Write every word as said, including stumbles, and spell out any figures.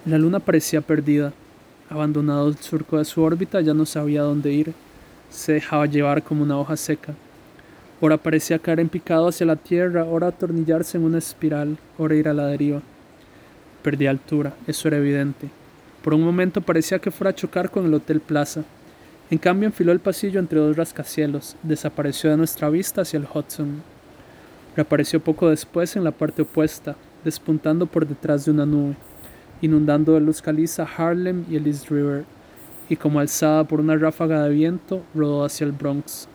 La luna parecía perdida. Abandonado el surco de su órbita, ya no sabía dónde ir. Se dejaba llevar como una hoja seca. Ora parecía caer en picado hacia la tierra, ora atornillarse en una espiral, ora ir a la deriva. Perdía altura, eso era evidente. Por un momento parecía que fuera a chocar con el Hotel Plaza. En cambio enfiló el pasillo entre dos rascacielos, desapareció de nuestra vista hacia el Hudson. Reapareció poco después en la parte opuesta, despuntando por detrás de una nube, inundando de luz caliza Harlem y el East River, y como alzada por una ráfaga de viento, rodó hacia el Bronx.